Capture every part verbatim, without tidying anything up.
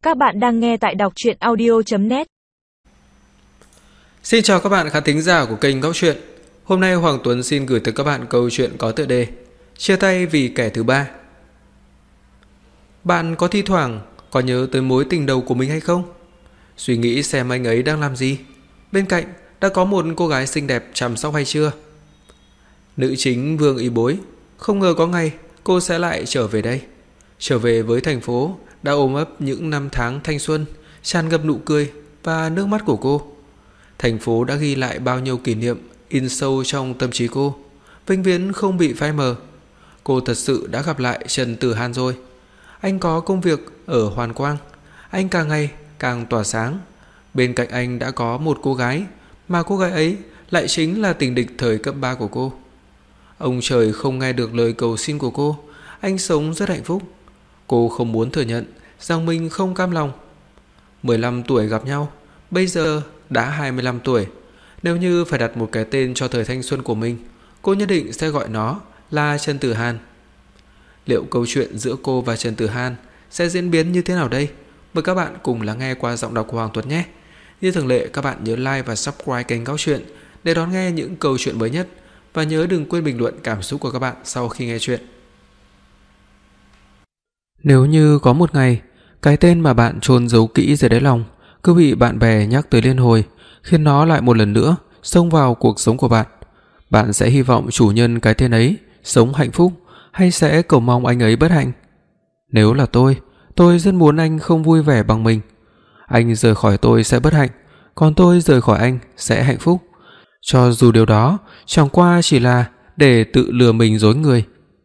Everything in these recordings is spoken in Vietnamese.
Các bạn đang nghe tại đọc truyện audio chấm net. Xin chào các bạn khán thính giả của kênh Góc Truyện. Hôm nay Hoàng Tuấn xin gửi tới các bạn câu chuyện có tựa đề Chia tay vì kẻ thứ ba. Bạn có thi thoảng có nhớ tới mối tình đầu của mình hay không? Suy nghĩ xem anh ấy đang làm gì? Bên cạnh đã có một cô gái xinh đẹp chăm sóc hay chưa? Nữ chính Vương Y Bối không ngờ có ngày cô sẽ lại trở về đây, trở về với thành phố đã ôm ấp những năm tháng thanh xuân, tràn ngập nụ cười và nước mắt của cô. Thành phố đã ghi lại bao nhiêu kỷ niệm in sâu trong tâm trí cô, vĩnh viễn không bị phai mờ. Cô thật sự đã gặp lại Trần Tử Hàn rồi. Anh có công việc ở Hoàn Quang, anh càng ngày càng tỏa sáng. Bên cạnh anh đã có một cô gái, mà cô gái ấy lại chính là tình địch thời cấp ba của cô. Ông trời không nghe được lời cầu xin của cô, anh sống rất hạnh phúc. Cô không muốn thừa nhận rằng mình không cam lòng. mười lăm tuổi gặp nhau, bây giờ đã hai mươi lăm tuổi. Nếu như phải đặt một cái tên cho thời thanh xuân của mình, cô nhất định sẽ gọi nó là Trần Tử Hàn. Liệu câu chuyện giữa cô và Trần Tử Hàn sẽ diễn biến như thế nào đây? Mời các bạn cùng lắng nghe qua giọng đọc của Hoàng Tuấn nhé. Như thường lệ, các bạn nhớ like và subscribe kênh Góc Truyện để đón nghe những câu chuyện mới nhất. Và nhớ đừng quên bình luận cảm xúc của các bạn sau khi nghe chuyện. Nếu như có một ngày, cái tên mà bạn chôn giấu kỹ dưới đáy lòng cứ bị bạn bè nhắc tới liên hồi, khiến nó lại một lần nữa xông vào cuộc sống của bạn, bạn sẽ hy vọng chủ nhân cái tên ấy sống hạnh phúc hay sẽ cầu mong anh ấy bất hạnh? Nếu là tôi, tôi rất muốn anh không vui vẻ bằng mình. Anh rời khỏi tôi sẽ bất hạnh, còn tôi rời khỏi anh sẽ hạnh phúc. Cho dù điều đó chẳng qua chỉ là để tự lừa mình dối người.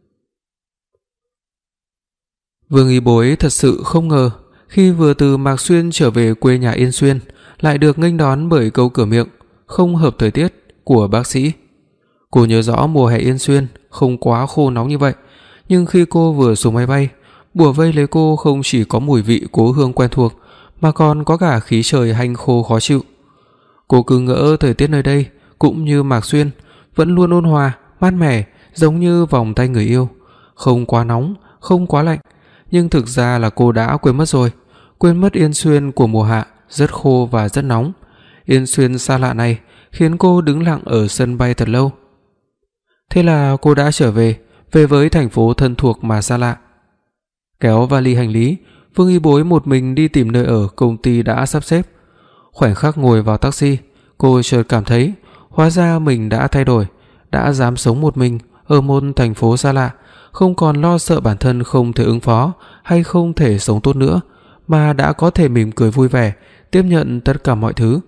Vương Y Bối thật sự không ngờ khi vừa từ Mạc Xuyên trở về quê nhà Yên Xuyên lại được nghênh đón bởi câu cửa miệng không hợp thời tiết của bác sĩ. Cô nhớ rõ mùa hè Yên Xuyên không quá khô nóng như vậy, nhưng khi cô vừa xuống máy bay, bủa vây lấy cô không chỉ có mùi vị cố hương quen thuộc mà còn có cả khí trời hanh khô khó chịu. Cô cứ ngỡ thời tiết nơi đây cũng như Mạc Xuyên, vẫn luôn ôn hòa, mát mẻ, giống như vòng tay người yêu, không quá nóng, không quá lạnh. Nhưng thực ra là cô đã quên mất rồi, quên mất Yên Xuyên của mùa hạ rất khô và rất nóng. Yên Xuyên xa lạ này khiến cô đứng lặng ở sân bay thật lâu. Thế là cô đã trở về, về với thành phố thân thuộc mà xa lạ. Kéo vali hành lý, Vương Y Bối một mình đi tìm nơi ở công ty đã sắp xếp. Khoảnh khắc ngồi vào taxi, cô chợt cảm thấy hóa ra mình đã thay đổi, đã dám sống một mình ở một thành phố xa lạ, không còn lo sợ bản thân không thể ứng phó hay không thể sống tốt nữa, mà đã có thể mỉm cười vui vẻ tiếp nhận tất cả mọi thứ.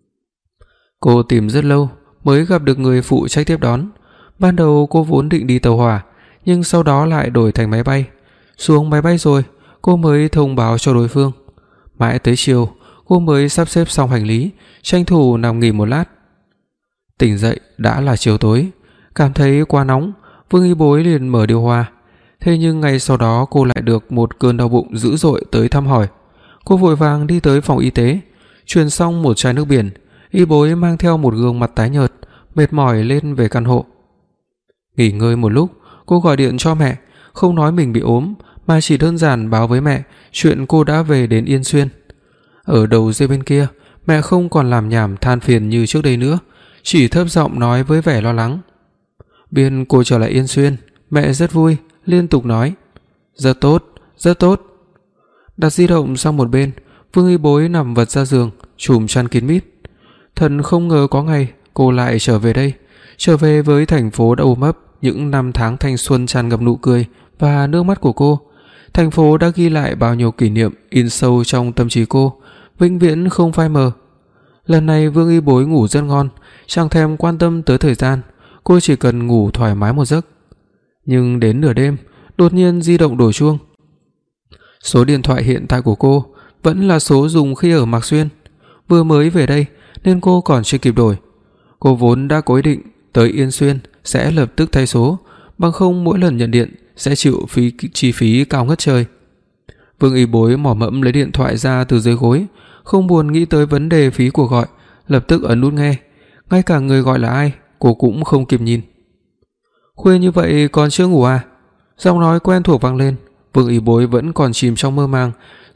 Cô tìm rất lâu mới gặp được người phụ trách tiếp đón. Ban đầu cô vốn định đi tàu hỏa, nhưng sau đó lại đổi thành máy bay. Xuống máy bay rồi, cô mới thông báo cho đối phương. Mãi tới chiều, cô mới sắp xếp xong hành lý, tranh thủ nằm nghỉ một lát. Tỉnh dậy đã là chiều tối, cảm thấy quá nóng, Vương Y Bối liền mở điều hòa. Thế nhưng ngay sau đó cô lại được một cơn đau bụng dữ dội tới thăm hỏi. Cô vội vàng đi tới phòng y tế, truyền xong một chai nước biển. Y Bối mang theo một gương mặt tái nhợt, mệt mỏi lên về căn hộ. Nghỉ ngơi một lúc, cô gọi điện cho mẹ, không nói mình bị ốm mà chỉ đơn giản báo với mẹ chuyện cô đã về đến Yên Xuyên. Ở đầu dây bên kia, mẹ không còn làm nhảm than phiền như trước đây nữa, chỉ thấp giọng nói với vẻ lo lắng. Biết cô trở lại Yên Xuyên, mẹ rất vui, liên tục nói rất tốt, rất tốt. Đặt di động sang một bên, Vương Y Bối nằm vật ra giường, trùm chăn kín mít. Thật không ngờ có ngày cô lại trở về đây, trở về với thành phố đã ôm ấp những năm tháng thanh xuân tràn ngập nụ cười và nước mắt của cô. Thành phố đã ghi lại bao nhiêu kỷ niệm in sâu trong tâm trí cô, vĩnh viễn không phai mờ. Lần này Vương Y Bối ngủ rất ngon, chẳng thèm quan tâm tới thời gian, cô chỉ cần ngủ thoải mái một giấc. Nhưng đến nửa đêm, đột nhiên di động đổ chuông. Số điện thoại hiện tại của cô vẫn là số dùng khi ở Mạc Xuyên. Vừa mới về đây nên cô còn chưa kịp đổi. Cô vốn đã có ý định tới Yên Xuyên sẽ lập tức thay số, bằng không mỗi lần nhận điện sẽ chịu phí chi phí cao ngất trời. Vương Y Bối mò mẫm lấy điện thoại ra từ dưới gối, không buồn nghĩ tới vấn đề phí cuộc gọi, lập tức ấn nút nghe. Ngay cả người gọi là ai, cô cũng không kịp nhìn. Khuya như vậy còn chưa ngủ à? Giọng nói quen thuộc vang lên. Vương Y Bối vẫn còn chìm trong mơ màng,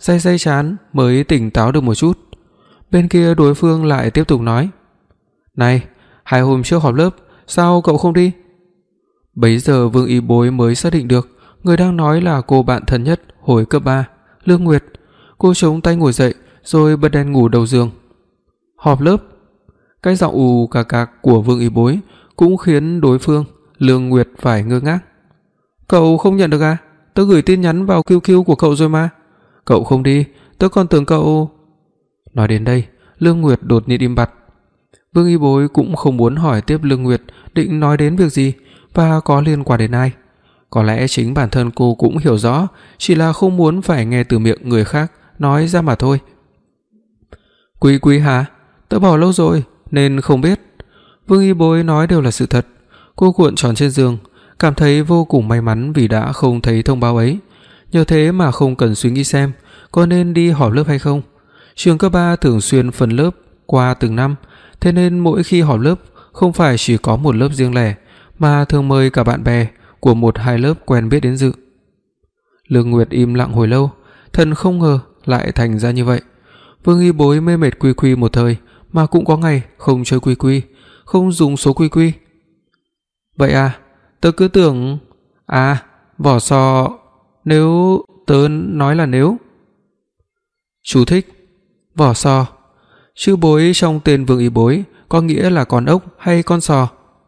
day day chán mới tỉnh táo được một chút. Bên kia đối phương lại tiếp tục nói: "Này, hai hôm trước họp lớp, sao cậu không đi?" Bấy giờ Vương Y Bối mới xác định được người đang nói là cô bạn thân nhất hồi cấp ba, Lương Nguyệt. Cô chống tay ngồi dậy rồi bật đèn ngủ đầu giường. "Họp lớp?" Cái giọng ù cà cạc của Vương Y Bối cũng khiến đối phương, Lương Nguyệt phải ngơ ngác. "Cậu không nhận được à? Tớ gửi tin nhắn vào quy quy của cậu rồi mà. Cậu không đi, tớ còn tưởng cậu..." Nói đến đây, Lương Nguyệt đột nhiên im bặt. Vương Y Bối cũng không muốn hỏi tiếp Lương Nguyệt định nói đến việc gì và có liên quan đến ai. Có lẽ chính bản thân cô cũng hiểu rõ, chỉ là không muốn phải nghe từ miệng người khác nói ra mà thôi. "Quý quý hả? Tớ bỏ lâu rồi nên không biết." Vương Y Bối nói đều là sự thật. Cô cuộn tròn trên giường, cảm thấy vô cùng may mắn vì đã không thấy thông báo ấy. Nhờ thế mà không cần suy nghĩ xem có nên đi họp lớp hay không. Trường cấp ba thường xuyên phân lớp qua từng năm, thế nên mỗi khi họp lớp không phải chỉ có một lớp riêng lẻ mà thường mời cả bạn bè của một hai lớp quen biết đến dự. Lương Nguyệt im lặng hồi lâu, thần không ngờ lại thành ra như vậy. Vương Y Bối mê mệt quy quy một thời mà cũng có ngày không chơi quy quy, không dùng số quy quy. "Vậy à, tớ cứ tưởng... À, vỏ sò... Nếu... Tớ nói là nếu..." Chú thích: vỏ sò. Chữ bối trong tên Vương Y Bối có nghĩa là con ốc hay con sò.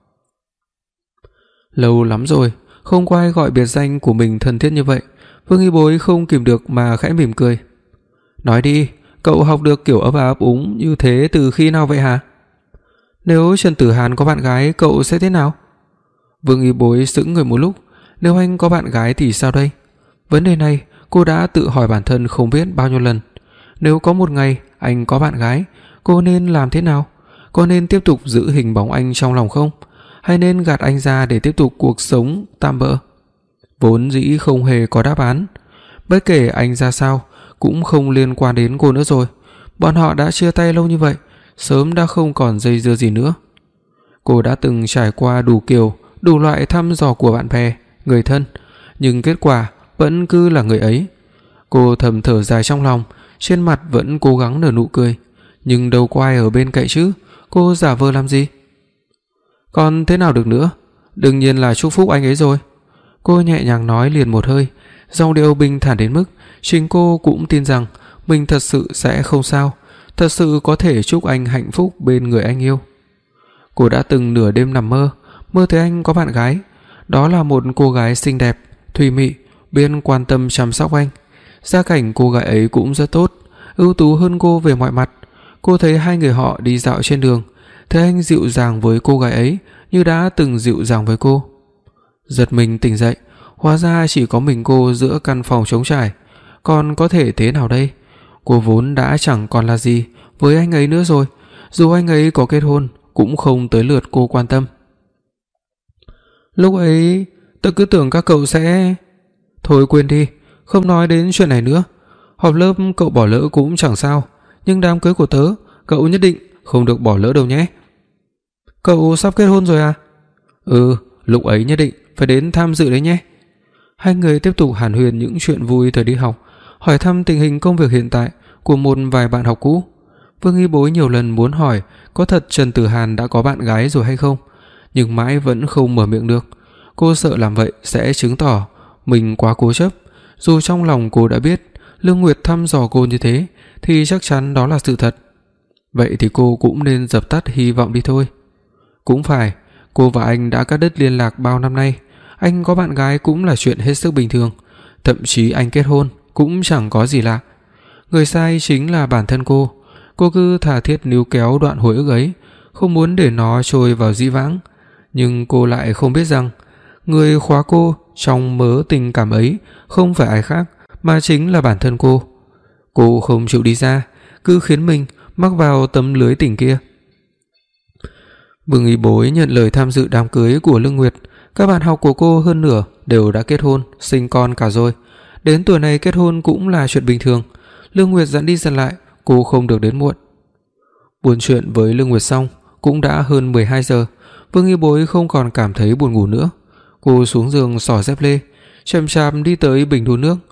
Lâu lắm rồi không có ai gọi biệt danh của mình thân thiết như vậy. Vương Y Bối không kìm được mà khẽ mỉm cười. "Nói đi, cậu học được kiểu ấp á ấp úng như thế từ khi nào vậy hả? Nếu Trần Tử Hàn có bạn gái cậu sẽ thế nào?" Vương Y Bối sững người một lúc. Nếu anh có bạn gái thì sao đây? Vấn đề này cô đã tự hỏi bản thân không biết bao nhiêu lần. Nếu có một ngày anh có bạn gái, cô nên làm thế nào? Có nên tiếp tục giữ hình bóng anh trong lòng không? Hay nên gạt anh ra để tiếp tục cuộc sống tạm bợ? Vốn dĩ không hề có đáp án. Bất kể anh ra sao cũng không liên quan đến cô nữa rồi. Bọn họ đã chia tay lâu như vậy, sớm đã không còn dây dưa gì nữa. Cô đã từng trải qua đủ kiểu, đủ loại thăm dò của bạn bè, người thân, nhưng kết quả vẫn cứ là người ấy. Cô thầm thở dài trong lòng, trên mặt vẫn cố gắng nở nụ cười, nhưng đâu có ai ở bên cạnh chứ, cô giả vờ làm gì? "Còn thế nào được nữa, đương nhiên là chúc phúc anh ấy rồi." Cô nhẹ nhàng nói liền một hơi, giọng điệu bình thản đến mức chính cô cũng tin rằng mình thật sự sẽ không sao, thật sự có thể chúc anh hạnh phúc bên người anh yêu. Cô đã từng nửa đêm nằm mơ, mơ thấy anh có bạn gái. Đó là một cô gái xinh đẹp, thùy mị, biết quan tâm chăm sóc anh. Gia cảnh cô gái ấy cũng rất tốt, ưu tú hơn cô về mọi mặt. Cô thấy hai người họ đi dạo trên đường, thấy anh dịu dàng với cô gái ấy như đã từng dịu dàng với cô. Giật mình tỉnh dậy, hóa ra chỉ có mình cô giữa căn phòng trống trải. Còn có thể thế nào đây? Cô vốn đã chẳng còn là gì với anh ấy nữa rồi, dù anh ấy có kết hôn cũng không tới lượt cô quan tâm. Lúc ấy tớ cứ tưởng các cậu sẽ... Thôi quên đi, không nói đến chuyện này nữa. Họp lớp cậu bỏ lỡ cũng chẳng sao, nhưng đám cưới của tớ cậu nhất định không được bỏ lỡ đâu nhé. Cậu sắp kết hôn rồi à? Ừ, lúc ấy nhất định phải đến tham dự đấy nhé. Hai người tiếp tục hàn huyên những chuyện vui thời đi học, hỏi thăm tình hình công việc hiện tại của một vài bạn học cũ. Vương Y Bối nhiều lần muốn hỏi có thật Trần Tử Hàn đã có bạn gái rồi hay không, nhưng mãi vẫn không mở miệng được. Cô sợ làm vậy sẽ chứng tỏ mình quá cố chấp. Dù trong lòng cô đã biết Lương Nguyệt thăm dò cô như thế thì chắc chắn đó là sự thật. Vậy thì cô cũng nên dập tắt hy vọng đi thôi. Cũng phải, cô và anh đã cắt đứt liên lạc bao năm nay. Anh có bạn gái cũng là chuyện hết sức bình thường. Thậm chí anh kết hôn cũng chẳng có gì lạ. Người sai chính là bản thân cô. Cô cứ thà thiết níu kéo đoạn hồi ức ấy, không muốn để nó trôi vào dĩ vãng. Nhưng cô lại không biết rằng người khóa cô trong mớ tình cảm ấy không phải ai khác mà chính là bản thân cô. Cô không chịu đi ra, cứ khiến mình mắc vào tấm lưới tình kia. Vương Y Bối nhận lời tham dự đám cưới của Lương Nguyệt. Các bạn học của cô hơn nửa đều đã kết hôn, sinh con cả rồi. Đến tuổi này kết hôn cũng là chuyện bình thường. Lương Nguyệt dặn đi dặn lại, cô không được đến muộn. Buôn chuyện với Lương Nguyệt xong cũng đã hơn mười hai giờ. Vương Y Bối không còn cảm thấy buồn ngủ nữa. Cô xuống giường xỏ dép lê, chậm chạp đi tới bình đun nước.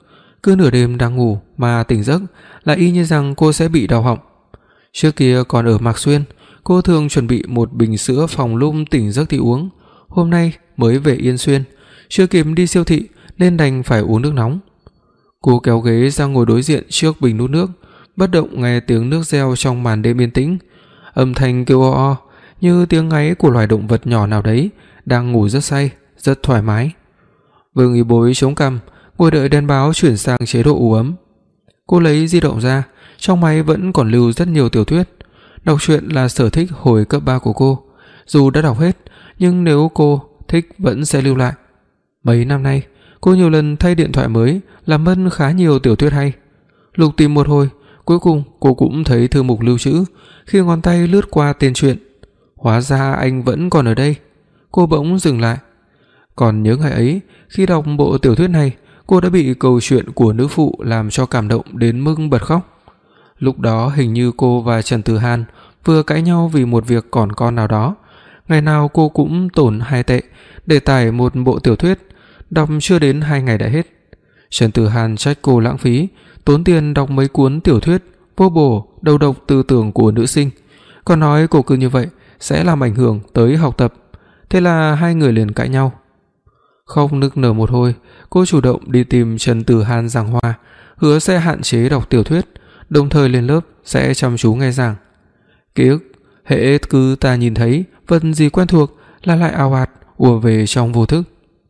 cứ nửa đêm đang ngủ mà tỉnh giấc là y như rằng cô sẽ bị đau họng. Trước kia còn ở Mạc Xuyên, cô thường chuẩn bị một bình sữa phòng lúc tỉnh giấc thì uống. Hôm nay mới về Yên Xuyên, chưa kịp đi siêu thị nên đành phải uống nước nóng. Cô kéo ghế ra ngồi đối diện trước bình đun nước, bất động nghe tiếng nước reo trong màn đêm yên tĩnh. Âm thanh kêu o o như tiếng ngáy của loài động vật nhỏ nào đấy đang ngủ rất say, rất thoải mái. Vương Y Bối chống cằm, ngồi đợi đèn báo chuyển sang chế độ u ấm. Cô lấy di động ra, trong máy vẫn còn lưu rất nhiều tiểu thuyết. Đọc truyện là sở thích hồi cấp ba của cô, dù đã đọc hết, nhưng nếu cô thích vẫn sẽ lưu lại. Mấy năm nay, cô nhiều lần thay điện thoại mới, làm mất khá nhiều tiểu thuyết hay. Lục tìm một hồi, cuối cùng cô cũng thấy thư mục lưu trữ. Khi ngón tay lướt qua tên truyện, hóa ra anh vẫn còn ở đây. Cô bỗng dừng lại. Còn nhớ ngày ấy, khi đọc bộ tiểu thuyết này, cô đã bị câu chuyện của nữ phụ làm cho cảm động đến mức bật khóc. Lúc đó hình như cô và Trần Tử Hàn vừa cãi nhau vì một việc còn con nào đó. Ngày nào cô cũng tổn hai tệ để tải một bộ tiểu thuyết, đọc chưa đến hai ngày đã hết. Trần Tử Hàn trách cô lãng phí, tốn tiền đọc mấy cuốn tiểu thuyết vô bổ, đầu độc tư tưởng của nữ sinh, còn nói cô cứ như vậy sẽ làm ảnh hưởng tới học tập. Thế là hai người liền cãi nhau. Khóc nức nở một hồi, cô chủ động đi tìm Trần Tử Hàn giảng hòa, hứa sẽ hạn chế đọc tiểu thuyết, đồng thời lên lớp sẽ chăm chú nghe giảng. Ký ức hễ cứ ta nhìn thấy vật gì quen thuộc là lại ào ạt ùa về trong vô thức.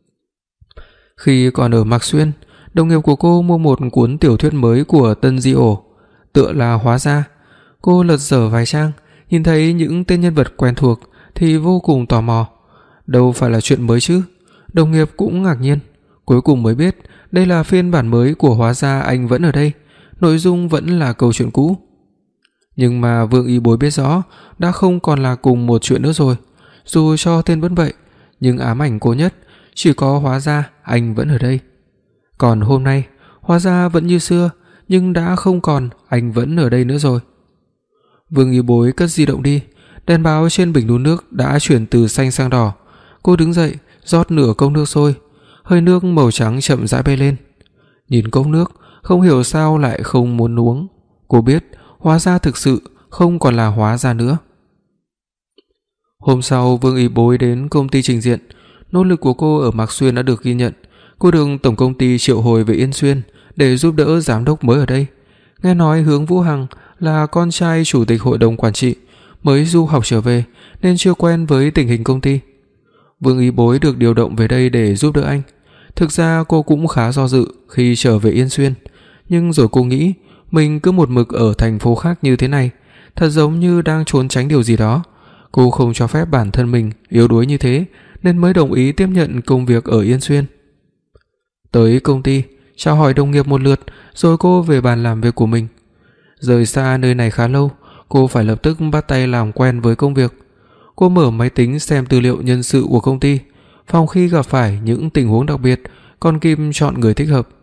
Khi còn ở Mạc Xuyên, đồng nghiệp của cô mua một cuốn tiểu thuyết mới của Tân Di Ổ, tựa là Hóa Ra. Cô lật dở vài trang, nhìn thấy những tên nhân vật quen thuộc thì vô cùng tò mò. Đâu phải là chuyện mới chứ? Đồng nghiệp cũng ngạc nhiên, cuối cùng mới biết đây là phiên bản mới của Hóa Ra Anh Vẫn Ở Đây, nội dung vẫn là câu chuyện cũ. Nhưng mà Vương Y Bối biết rõ đã không còn là cùng một chuyện nữa rồi. Dù cho tên vẫn vậy, nhưng ám ảnh cô nhất chỉ có Hóa Ra Anh Vẫn Ở Đây. Còn hôm nay, Hóa Ra vẫn như xưa, nhưng đã không còn Anh Vẫn Ở Đây nữa rồi. Vương Y Bối cất di động đi, đèn báo trên bình đun nước đã chuyển từ xanh sang đỏ. Cô đứng dậy, rót nửa cốc nước sôi, hơi nước màu trắng chậm rãi bay lên. Nhìn cốc nước, không hiểu sao lại không muốn uống. Cô biết Hóa Ra thực sự không còn là Hóa Ra nữa. Hôm sau, Vương Y Bối đến công ty trình diện. Nỗ lực của cô ở Mạc Xuyên đã được ghi nhận. Cô được tổng công ty triệu hồi về Yên Xuyên để giúp đỡ giám đốc mới ở đây. Nghe nói Hướng Vũ Hằng là con trai chủ tịch hội đồng quản trị, mới du học trở về nên chưa quen với tình hình công ty. Vương Y Bối được điều động về đây để giúp đỡ anh. Thực ra cô cũng khá do dự khi trở về Yên Xuyên, nhưng rồi cô nghĩ mình cứ một mực ở thành phố khác như thế này, thật giống như đang trốn tránh điều gì đó. Cô không cho phép bản thân mình yếu đuối như thế nên mới đồng ý tiếp nhận công việc ở Yên Xuyên. Tới công ty, chào hỏi đồng nghiệp một lượt rồi cô về bàn làm việc của mình. Rời xa nơi này khá lâu, cô phải lập tức bắt tay làm quen với công việc. Cô mở máy tính xem tư liệu nhân sự của công ty, phòng khi gặp phải những tình huống đặc biệt còn kịp chọn người thích hợp.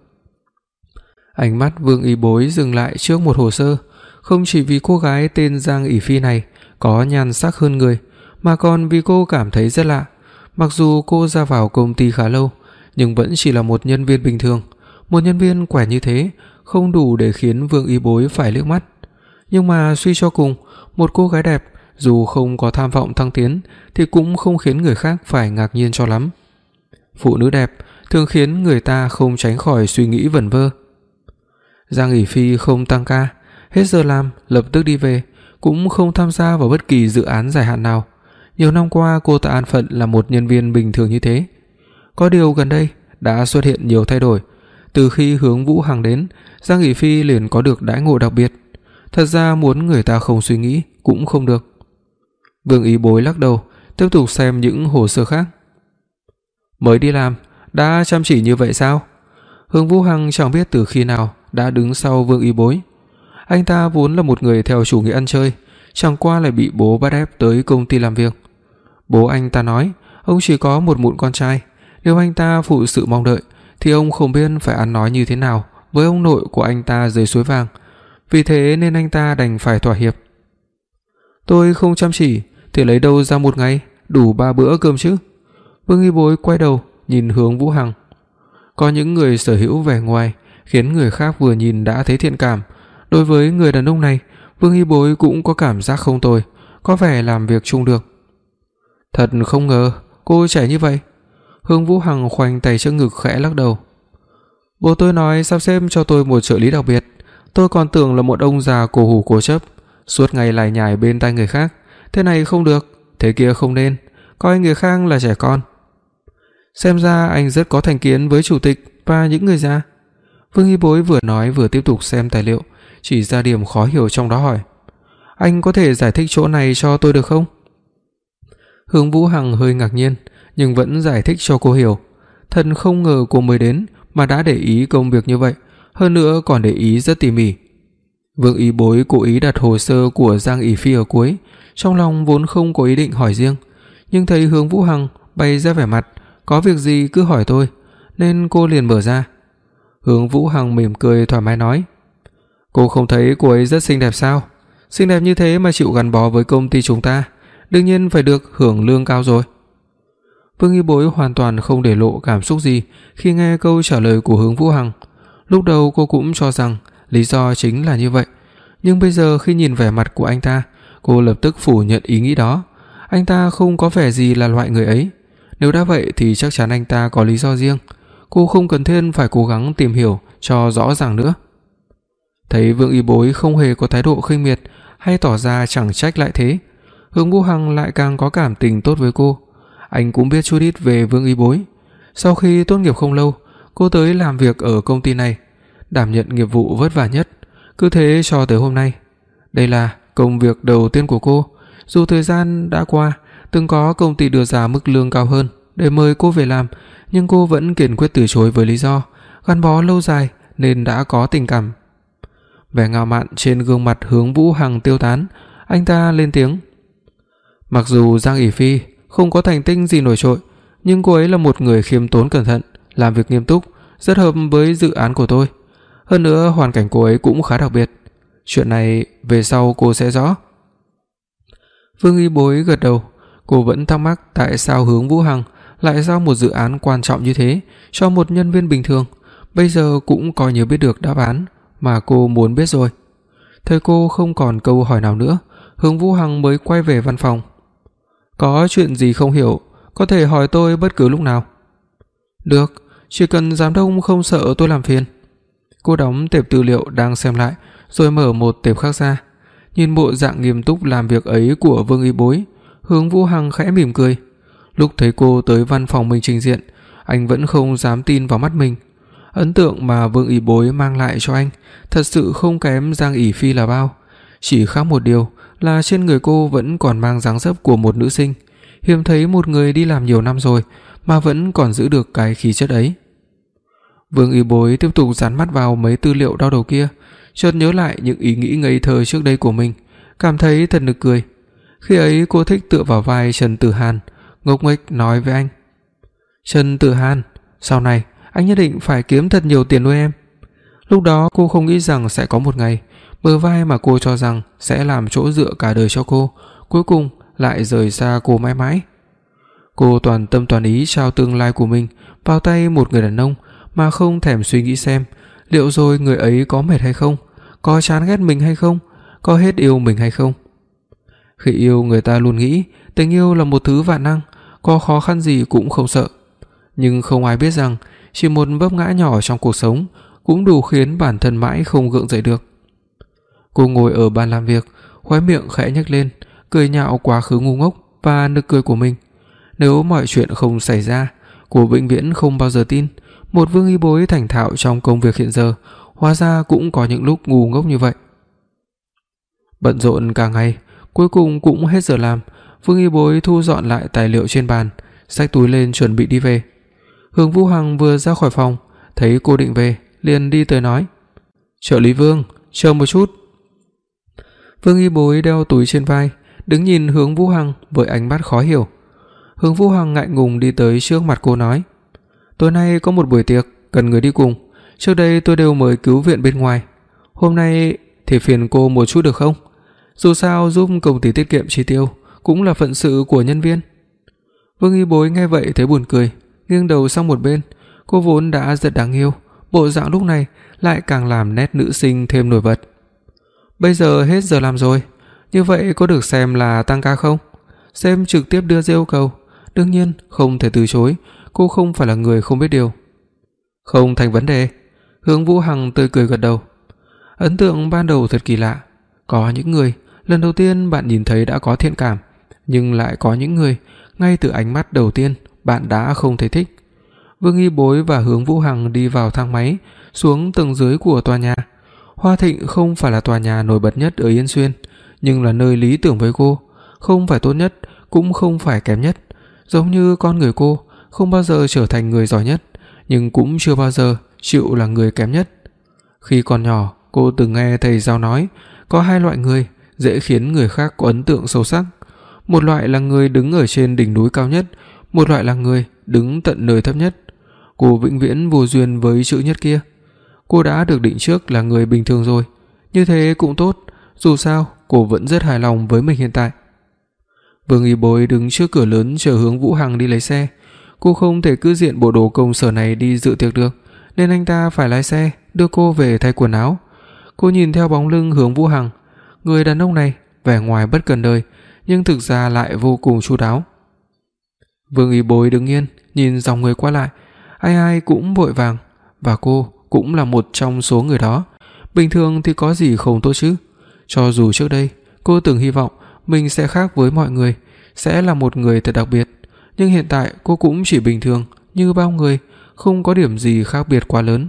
Ánh mắt Vương Y Bối dừng lại trước một hồ sơ, không chỉ vì cô gái tên Giang ỷ Phi này có nhan sắc hơn người, mà còn vì cô cảm thấy rất lạ. Mặc dù cô ra vào công ty khá lâu, nhưng vẫn chỉ là một nhân viên bình thường. Một nhân viên quẻ như thế không đủ để khiến Vương Y Bối phải liếc mắt. Nhưng mà suy cho cùng, một cô gái đẹp dù không có tham vọng thăng tiến thì cũng không khiến người khác phải ngạc nhiên cho lắm. Phụ nữ đẹp thường khiến người ta không tránh khỏi suy nghĩ vẩn vơ. Giang ỷ Phi không tăng ca, hết giờ làm lập tức đi về, cũng không tham gia vào bất kỳ dự án dài hạn nào. Nhiều năm qua cô ta an phận là một nhân viên bình thường như thế. Có điều gần đây đã xuất hiện nhiều thay đổi. Từ khi Hướng Vũ Hằng đến, Giang ỷ Phi liền có được đãi ngộ đặc biệt. Thật ra muốn người ta không suy nghĩ cũng không được. Vương Y Bối lắc đầu, tiếp tục xem những hồ sơ khác. Mới đi làm đã chăm chỉ như vậy sao? Hướng Vũ Hằng chẳng biết từ khi nào đã đứng sau Vương Y Bối. Anh ta vốn là một người theo chủ nghĩa ăn chơi, chẳng qua lại bị bố bắt ép tới công ty làm việc. Bố anh ta nói ông chỉ có một mụn con trai, nếu anh ta phụ sự mong đợi thì ông không biết phải ăn nói như thế nào với ông nội của anh ta dưới suối vàng. Vì thế nên anh ta đành phải thỏa hiệp. Tôi không chăm chỉ thì lấy đâu ra một ngày đủ ba bữa cơm chứ? Vương Y Bối quay đầu nhìn Hướng Vũ Hằng. Có những người sở hữu vẻ ngoài khiến người khác vừa nhìn đã thấy thiện cảm. Đối với người đàn ông này, Vương Y Bối cũng có cảm giác không tồi, có vẻ làm việc chung được. Thật không ngờ cô trẻ như vậy. Hướng Vũ Hằng khoanh tay trước ngực khẽ lắc đầu. Bố tôi nói sắp xếp cho tôi một trợ lý đặc biệt, tôi còn tưởng là một ông già cổ hủ cố chấp, suốt ngày lải nhải bên tai người khác, thế này không được, thế kia không nên, coi người khác là trẻ con. Xem ra anh rất có thành kiến với chủ tịch và những người già. Vương Y Bối vừa nói vừa tiếp tục xem tài liệu, chỉ ra điểm khó hiểu trong đó hỏi: Anh có thể giải thích chỗ này cho tôi được không? Hướng Vũ Hằng hơi ngạc nhiên, nhưng vẫn giải thích cho cô hiểu. Thật không ngờ cô mới đến mà đã để ý công việc như vậy, hơn nữa còn để ý rất tỉ mỉ. Vương Y Bối cố ý đặt hồ sơ của Giang ỷ Phi ở cuối, trong lòng vốn không có ý định hỏi riêng, nhưng thấy Hướng Vũ Hằng bày ra vẻ mặt có việc gì cứ hỏi tôi, nên cô liền mở ra. Hướng Vũ Hằng mỉm cười thoải mái nói: Cô không thấy cô ấy rất xinh đẹp sao? Xinh đẹp như thế mà chịu gắn bó với công ty chúng ta, đương nhiên phải được hưởng lương cao rồi. Vương Y Bối hoàn toàn không để lộ cảm xúc gì khi nghe câu trả lời của Hướng Vũ Hằng. Lúc đầu cô cũng cho rằng lý do chính là như vậy, nhưng bây giờ khi nhìn vẻ mặt của anh ta, cô lập tức phủ nhận ý nghĩ đó. Anh ta không có vẻ gì là loại người ấy. Nếu đã vậy thì chắc chắn anh ta có lý do riêng. Cô không cần thiết phải cố gắng tìm hiểu cho rõ ràng nữa. Thấy Vương Y Bối không hề có thái độ khinh miệt hay tỏ ra chẳng trách lại thế, Hướng Vũ Hằng lại càng có cảm tình tốt với cô. Anh cũng biết chút ít về Vương Y Bối. Sau khi tốt nghiệp không lâu, cô tới làm việc ở công ty này, đảm nhận nghiệp vụ vất vả nhất, cứ thế cho tới hôm nay. Đây là công việc đầu tiên của cô. Dù thời gian đã qua, từng có công ty đưa ra mức lương cao hơn để mời cô về làm, nhưng cô vẫn kiên quyết từ chối với lý do gắn bó lâu dài nên đã có tình cảm. Vẻ ngạo mạn trên gương mặt Hướng Vũ Hằng tiêu tán, anh ta lên tiếng: Mặc dù Giang ỷ Phi không có thành tích gì nổi trội, nhưng cô ấy là một người khiêm tốn cẩn thận, làm việc nghiêm túc, rất hợp với dự án của tôi. Hơn nữa hoàn cảnh cô ấy cũng khá đặc biệt. Chuyện này về sau cô sẽ rõ. Vương Y Bối gật đầu. Cô vẫn thắc mắc tại sao Hướng Vũ Hằng lại giao một dự án quan trọng như thế cho một nhân viên bình thường. Bây giờ cũng coi như biết được đáp án mà cô muốn biết rồi. Thấy cô không còn câu hỏi nào nữa, Hướng Vũ Hằng mới quay về văn phòng. Có chuyện gì không hiểu, có thể hỏi tôi bất cứ lúc nào. Được, chỉ cần giám đốc không sợ tôi làm phiền. Cô đóng tệp tư liệu đang xem lại, rồi mở một tệp khác ra. Nhìn bộ dạng nghiêm túc làm việc ấy của Vương Y Bối, Hướng Vũ Hằng khẽ mỉm cười. Lúc thấy cô tới văn phòng mình trình diện, anh vẫn không dám tin vào mắt mình. Ấn tượng mà Vương Y Bối mang lại cho anh thật sự không kém Giang ỷ Phi là bao. Chỉ khác một điều là trên người cô vẫn còn mang dáng dấp của một nữ sinh. Hiếm thấy một người đi làm nhiều năm rồi mà vẫn còn giữ được cái khí chất ấy. Vương Y Bối tiếp tục dán mắt vào mấy tư liệu đau đầu kia, chợt nhớ lại những ý nghĩ ngây thơ trước đây của mình, cảm thấy thật nực cười. Khi ấy cô thích tựa vào vai Trần Tử Hàn, ngốc nghếch nói với anh: Trần Tử Hàn, sau này anh nhất định phải kiếm thật nhiều tiền nuôi em. Lúc đó cô không nghĩ rằng sẽ có một ngày, bờ vai mà cô cho rằng sẽ làm chỗ dựa cả đời cho cô, cuối cùng lại rời xa cô mãi mãi. Cô toàn tâm toàn ý trao tương lai của mình vào tay một người đàn ông mà không thèm suy nghĩ xem liệu rồi người ấy có mệt hay không, có chán ghét mình hay không, có hết yêu mình hay không. Khi yêu, người ta luôn nghĩ tình yêu là một thứ vạn năng, có khó khăn gì cũng không sợ. Nhưng không ai biết rằng chỉ một vấp ngã nhỏ trong cuộc sống cũng đủ khiến bản thân mãi không gượng dậy được. Cô ngồi ở bàn làm việc, khóe miệng khẽ nhếch lên, cười nhạo quá khứ ngu ngốc và nực cười của mình. Nếu mọi chuyện không xảy ra, cô vĩnh viễn không bao giờ tin một Vương Y Bối thành thạo trong công việc hiện giờ hóa ra cũng có những lúc ngu ngốc như vậy. Bận rộn cả ngày, cuối cùng cũng hết giờ làm. Vương Y Bối thu dọn lại tài liệu trên bàn, xách túi lên chuẩn bị đi về. Hướng Vũ Hằng vừa ra khỏi phòng, thấy cô định về, liền đi tới nói: Trợ lý Vương, chờ một chút. Vương Y Bối đeo túi trên vai, đứng nhìn Hướng Vũ Hằng với ánh mắt khó hiểu. Hướng Vũ Hằng ngại ngùng đi tới trước mặt cô nói: Tối nay có một buổi tiệc, cần người đi cùng. Trước đây tôi đều mời cứu viện bên ngoài. Hôm nay thì phiền cô một chút được không? Dù sao giúp công ty tiết kiệm chi tiêu cũng là phận sự của nhân viên. Vương Y Bối nghe vậy thấy buồn cười, nghiêng đầu sang một bên. Cô vốn đã rất đáng yêu, bộ dạng lúc này lại càng làm nét nữ sinh thêm nổi bật. Bây giờ hết giờ làm rồi, như vậy có được xem là tăng ca không? Sếp trực tiếp đưa ra yêu cầu, đương nhiên không thể từ chối, cô không phải là người không biết điều. Không thành vấn đề. Hướng Vũ Hằng tươi cười gật đầu. Ấn tượng ban đầu thật kỳ lạ, có những người lần đầu tiên bạn nhìn thấy đã có thiện cảm, nhưng lại có những người ngay từ ánh mắt đầu tiên bạn đã không thấy thích. Vương Y Bối và Hướng Vũ Hằng đi vào thang máy xuống tầng dưới của tòa nhà. Hoa Thịnh không phải là tòa nhà nổi bật nhất ở Yên Xuyên, nhưng là nơi lý tưởng với cô, không phải tốt nhất cũng không phải kém nhất. Giống như con người cô không bao giờ trở thành người giỏi nhất, nhưng cũng chưa bao giờ chịu là người kém nhất. Khi còn nhỏ, cô từng nghe thầy giáo nói có hai loại người dễ khiến người khác có ấn tượng sâu sắc. Một loại là người đứng ở trên đỉnh núi cao nhất, một loại là người đứng tận nơi thấp nhất. Cô vĩnh viễn vô duyên với chữ nhất kia. Cô đã được định trước là người bình thường rồi, như thế cũng tốt, dù sao cô vẫn rất hài lòng với mình hiện tại. Vương Y Bối đứng trước cửa lớn chờ Hướng Vũ Hằng đi lấy xe. Cô không thể cứ diện bộ đồ công sở này đi dự tiệc được, nên anh ta phải lái xe đưa cô về thay quần áo. Cô nhìn theo bóng lưng Hướng Vũ Hằng, người đàn ông này vẻ ngoài bất cần đời, nhưng thực ra lại vô cùng chu đáo. Vương Y Bối đứng yên, nhìn dòng người qua lại, ai ai cũng vội vàng, và cô cũng là một trong số người đó. Bình thường thì có gì không tốt chứ? Cho dù trước đây cô từng hy vọng mình sẽ khác với mọi người, sẽ là một người thật đặc biệt, nhưng hiện tại cô cũng chỉ bình thường như bao người, không có điểm gì khác biệt quá lớn.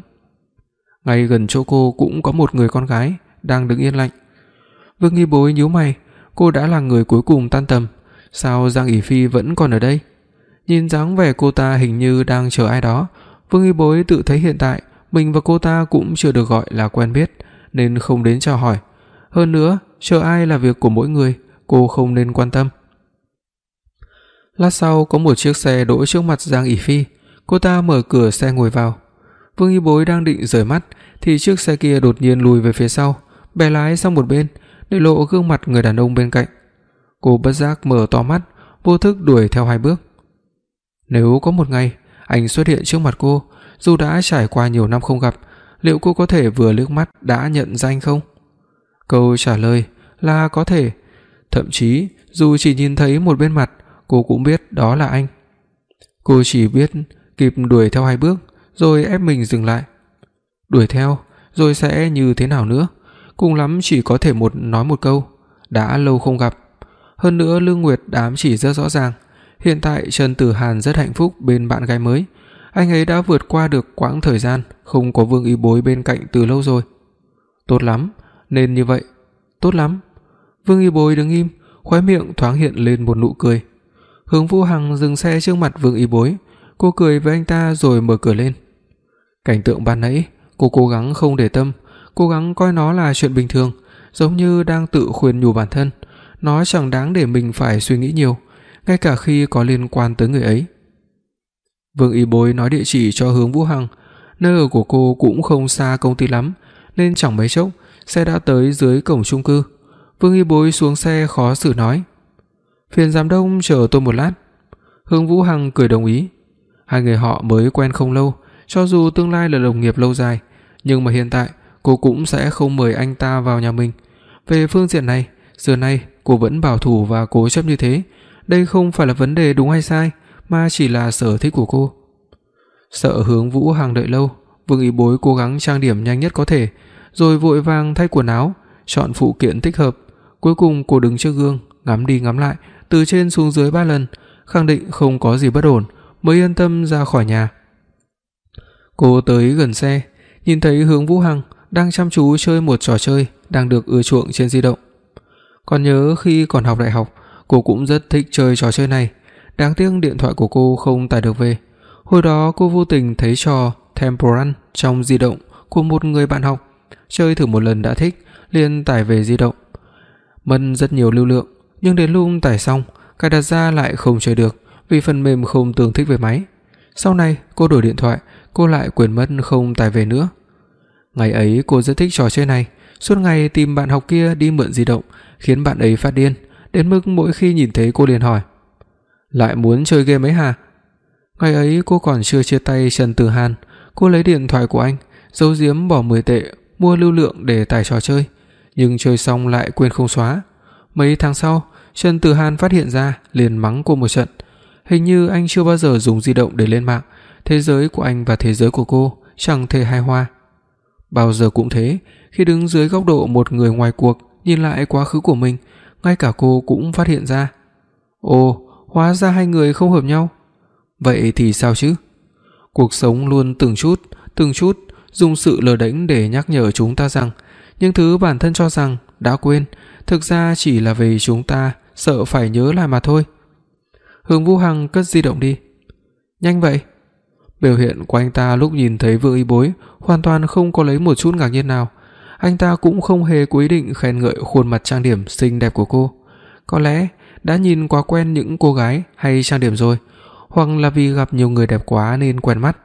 Ngay gần chỗ cô cũng có một người con gái đang đứng yên lặng. Vương Y Bối nhíu mày, cô đã là người cuối cùng tan tầm, sao Giang ỷ Phi vẫn còn ở đây? Nhìn dáng vẻ cô ta hình như đang chờ ai đó. Vương Y Bối tự thấy hiện tại mình và cô ta cũng chưa được gọi là quen biết, nên không đến chào hỏi. Hơn nữa, chờ ai là việc của mỗi người, cô không nên quan tâm. Lát sau có một chiếc xe đỗ trước mặt Giang ỷ Phi, cô ta mở cửa xe ngồi vào. Vương Y Bối đang định rời mắt thì chiếc xe kia đột nhiên lùi về phía sau, bẻ lái sang một bên, để lộ gương mặt người đàn ông bên cạnh. Cô bất giác mở to mắt, vô thức đuổi theo hai bước. Nếu có một ngày anh xuất hiện trước mặt cô, dù đã trải qua nhiều năm không gặp, liệu cô có thể vừa liếc mắt đã nhận ra anh không? Câu trả lời là có thể. Thậm chí dù chỉ nhìn thấy một bên mặt, cô cũng biết đó là anh. Cô chỉ biết kịp đuổi theo hai bước rồi ép mình dừng lại. Đuổi theo rồi sẽ như thế nào nữa? Cùng lắm chỉ có thể một nói một câu, đã lâu không gặp. Hơn nữa Lương Nguyệt đám chỉ rất rõ ràng, hiện tại Trần Tử Hàn rất hạnh phúc bên bạn gái mới. Anh ấy đã vượt qua được quãng thời gian không có Vương Y Bối bên cạnh từ lâu rồi. Tốt lắm, nên như vậy. Tốt lắm. Vương Y Bối đứng im, khóe miệng thoáng hiện lên một nụ cười. Hướng Vũ Hằng dừng xe trước mặt Vương Y Bối, cô cười với anh ta rồi mở cửa lên. Cảnh tượng ban nãy, cô cố gắng không để tâm, cố gắng coi nó là chuyện bình thường, giống như đang tự khuyên nhủ bản thân, nó chẳng đáng để mình phải suy nghĩ nhiều, ngay cả khi có liên quan tới người ấy. Vương Y Bối nói địa chỉ cho Hướng Vũ Hằng, nơi ở của cô cũng không xa công ty lắm, nên chẳng mấy chốc xe đã tới dưới cổng chung cư. Vương Y Bối xuống xe khó xử nói: "Phiền giám đốc chờ tôi một lát." Hướng Vũ Hằng cười đồng ý. Hai người họ mới quen không lâu, cho dù tương lai là đồng nghiệp lâu dài, nhưng mà hiện tại cô cũng sẽ không mời anh ta vào nhà mình. Về phương diện này, xưa nay cô vẫn bảo thủ và cố chấp như thế. Đây không phải là vấn đề đúng hay sai, mà chỉ là sở thích của cô. Sợ Hướng Vũ Hằng đợi lâu, Vương Y Bối cố gắng trang điểm nhanh nhất có thể, rồi vội vàng thay quần áo, chọn phụ kiện thích hợp. Cuối cùng cô đứng trước gương, ngắm đi ngắm lại từ trên xuống dưới ba lần, khẳng định không có gì bất ổn mới yên tâm ra khỏi nhà. Cô tới gần xe, nhìn thấy Hướng Vũ Hằng đang chăm chú chơi một trò chơi đang được ưa chuộng trên di động. Còn nhớ khi còn học đại học, cô cũng rất thích chơi trò chơi này, đáng tiếc điện thoại của cô không tải được về. Hồi đó cô vô tình thấy trò Temple Run trong di động của một người bạn học, chơi thử một lần đã thích, liền tải về di động. Mất rất nhiều lưu lượng, nhưng đến lúc tải xong, cài đặt ra lại không chơi được vì phần mềm không tương thích với máy. Sau này cô đổi điện thoại, cô lại quên mất không tải về nữa. Ngày ấy cô rất thích trò chơi này, suốt ngày tìm bạn học kia đi mượn di động, khiến bạn ấy phát điên, đến mức mỗi khi nhìn thấy cô liền hỏi: "Lại muốn chơi game ấy hả?" Ngày ấy cô còn chưa chia tay Trần Tử Hàn, cô lấy điện thoại của anh, giấu giếm bỏ mười tệ mua lưu lượng để tải trò chơi, nhưng chơi xong lại quên không xóa. Mấy tháng sau, Trần Tử Hàn phát hiện ra, liền mắng cô một trận. Hình như anh chưa bao giờ dùng di động để lên mạng, thế giới của anh và thế giới của cô chẳng thể hài hòa. Bao giờ cũng thế, khi đứng dưới góc độ một người ngoài cuộc nhìn lại quá khứ của mình, ngay cả cô cũng phát hiện ra. Ồ, hóa ra hai người không hợp nhau. Vậy thì sao chứ? Cuộc sống luôn từng chút, từng chút dùng sự lờ đễnh để nhắc nhở chúng ta rằng những thứ bản thân cho rằng đã quên, thực ra chỉ là vì chúng ta sợ phải nhớ lại mà thôi. Hướng Vũ Hằng cất di động đi. Nhanh vậy? Biểu hiện của anh ta lúc nhìn thấy Vương Y Bối hoàn toàn không có lấy một chút ngạc nhiên nào. Anh ta cũng không hề có ý định khen ngợi khuôn mặt trang điểm xinh đẹp của cô. Có lẽ đã nhìn quá quen những cô gái hay trang điểm rồi, hoặc là vì gặp nhiều người đẹp quá nên quen mắt.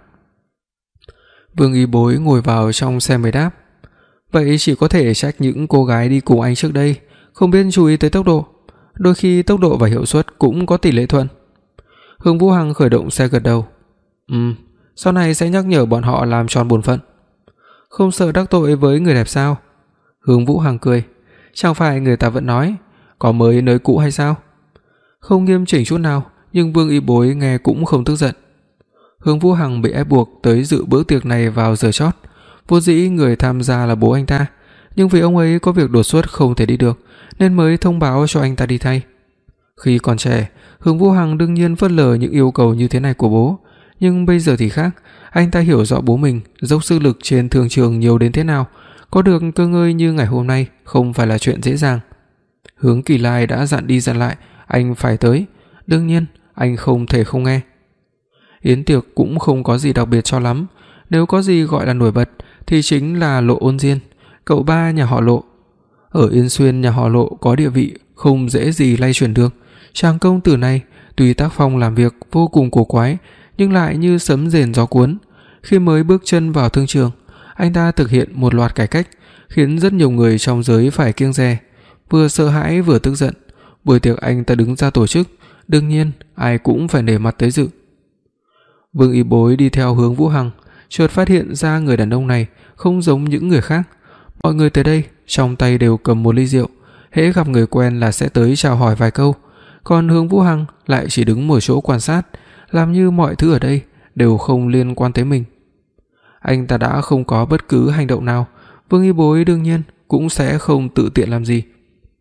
Vương Y Bối ngồi vào trong xe mới đáp. Vậy chỉ có thể trách những cô gái đi cùng anh trước đây không biết chú ý tới tốc độ. Đôi khi tốc độ và hiệu suất cũng có tỷ lệ thuận. Hướng Vũ Hằng khởi động xe gật đầu. Ừm, sau này sẽ nhắc nhở bọn họ làm tròn bổn phận. Không sợ đắc tội với người đẹp sao? Hướng Vũ Hằng cười. Chẳng phải người ta vẫn nói có mới nới cũ hay sao? Không nghiêm chỉnh chút nào, nhưng Vương Y Bối nghe cũng không tức giận. Hướng Vũ Hằng bị ép buộc tới dự bữa tiệc này vào giờ chót. Vốn dĩ người tham gia là bố anh ta, nhưng vì ông ấy có việc đột xuất không thể đi được nên mới thông báo cho anh ta đi thay. Khi còn trẻ, Hướng Vũ Hằng đương nhiên phớt lờ những yêu cầu như thế này của bố, nhưng bây giờ thì khác, anh ta hiểu rõ bố mình dốc sức lực trên thương trường nhiều đến thế nào, có được cơ ngơi như ngày hôm nay không phải là chuyện dễ dàng. Hướng Kỳ Lai đã dặn đi dặn lại anh phải tới, đương nhiên anh không thể không nghe. Yến tiệc cũng không có gì đặc biệt cho lắm, nếu có gì gọi là nổi bật thì chính là Lộ Ôn Diên, cậu ba nhà họ Lộ. Ở Yên Xuyên nhà họ Lộ có địa vị không dễ gì lay chuyển được. Chàng công tử này tuy tác phong làm việc vô cùng cổ quái, nhưng lại như sấm rền gió cuốn. Khi mới bước chân vào thương trường, anh ta thực hiện một loạt cải cách khiến rất nhiều người trong giới phải kiêng dè, vừa sợ hãi vừa tức giận. Buổi tiệc anh ta đứng ra tổ chức, đương nhiên ai cũng phải nể mặt tới dự. Vương Y Bối đi theo Hướng Vũ Hằng, chợt phát hiện ra người đàn ông này không giống những người khác. Mọi người tới đây trong tay đều cầm một ly rượu, hễ gặp người quen là sẽ tới chào hỏi vài câu, còn Hướng Vũ Hằng lại chỉ đứng một chỗ quan sát, làm như mọi thứ ở đây đều không liên quan tới mình. Anh ta đã không có bất cứ hành động nào, Vương Y Bối đương nhiên cũng sẽ không tự tiện làm gì.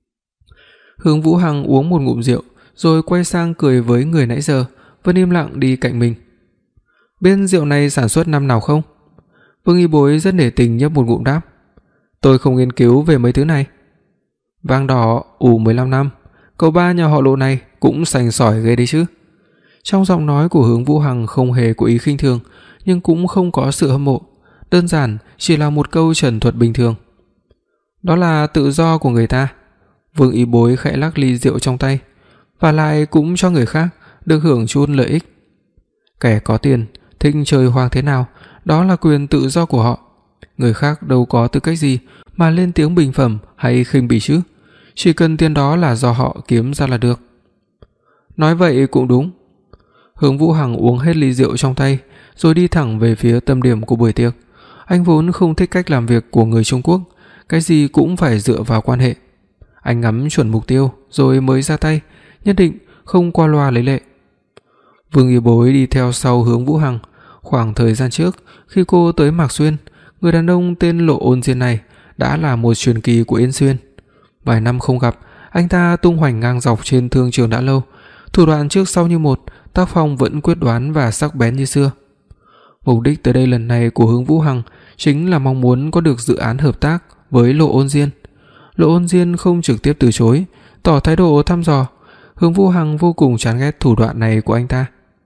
Hướng Vũ Hằng uống một ngụm rượu, rồi quay sang cười với người nãy giờ vẫn im lặng đi cạnh mình. Biết rượu này sản xuất năm nào không? Vương Y Bối rất nể tình nhấp một ngụm đáp. Tôi không nghiên cứu về mấy thứ này. Vang đỏ ủ mười lăm năm, cậu ba nhà họ Lộ này cũng sành sỏi ghê đấy chứ. Trong giọng nói của Hướng Vũ Hằng không hề có ý khinh thường, nhưng cũng không có sự hâm mộ, đơn giản chỉ là một câu trần thuật bình thường. Đó là tự do của người ta. Vương Y Bối khẽ lắc ly rượu trong tay, và lại cũng cho người khác được hưởng chút lợi ích. Kẻ có tiền thích chơi hoang thế nào, đó là quyền tự do của họ. Người khác đâu có tư cách gì mà lên tiếng bình phẩm hay khinh bỉ chứ. Chỉ cần tiền đó là do họ kiếm ra là được. Nói vậy cũng đúng. Hướng Vũ Hằng uống hết ly rượu trong tay, rồi đi thẳng về phía tâm điểm của buổi tiệc. Anh vốn không thích cách làm việc của người Trung Quốc, cái gì cũng phải dựa vào quan hệ. Anh ngắm chuẩn mục tiêu rồi mới ra tay, nhất định không qua loa lấy lệ. Vương Y Bối đi theo sau Hướng Vũ Hằng. Khoảng thời gian trước, khi cô tới Mạc Xuyên, người đàn ông tên Lộ Ôn Diên này đã là một truyền kỳ của Yên Xuyên. Vài năm không gặp, anh ta tung hoành ngang dọc trên thương trường đã lâu, thủ đoạn trước sau như một, tác phong vẫn quyết đoán và sắc bén như xưa. Mục đích tới đây lần này của Hướng Vũ Hằng chính là mong muốn có được dự án hợp tác với Lộ Ôn Diên. Lộ Ôn Diên không trực tiếp từ chối, tỏ thái độ thăm dò. Hướng Vũ Hằng vô cùng chán ghét thủ đoạn này của anh ta.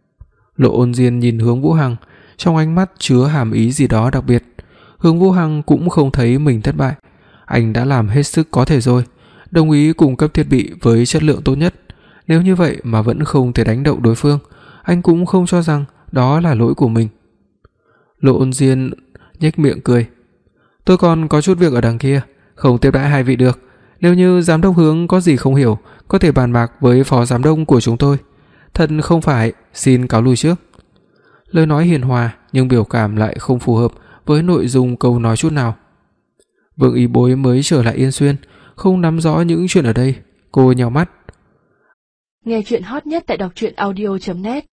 Lộ Ôn Diên nhìn Hướng Vũ Hằng, trong ánh mắt chứa hàm ý gì đó đặc biệt. Hướng Vũ Hằng cũng không thấy mình thất bại, anh đã làm hết sức có thể rồi, đồng ý cung cấp thiết bị với chất lượng tốt nhất. Nếu như vậy mà vẫn không thể đánh động đối phương, anh cũng không cho rằng đó là lỗi của mình. Lộ Ôn Diên nhếch miệng cười. Tôi còn có chút việc ở đằng kia, không tiếp đãi hai vị được. Nếu như giám đốc Hướng có gì không hiểu, có thể bàn bạc với phó giám đốc của chúng tôi. Thật không phải, xin cáo lui trước. Lời nói hiền hòa nhưng biểu cảm lại không phù hợp với nội dung câu nói chút nào. Vương Y Bối mới trở lại Yên Xuyên, không nắm rõ những chuyện ở đây, cô nhíu mắt. Nghe truyện hot nhất tại đọc truyện audio chấm net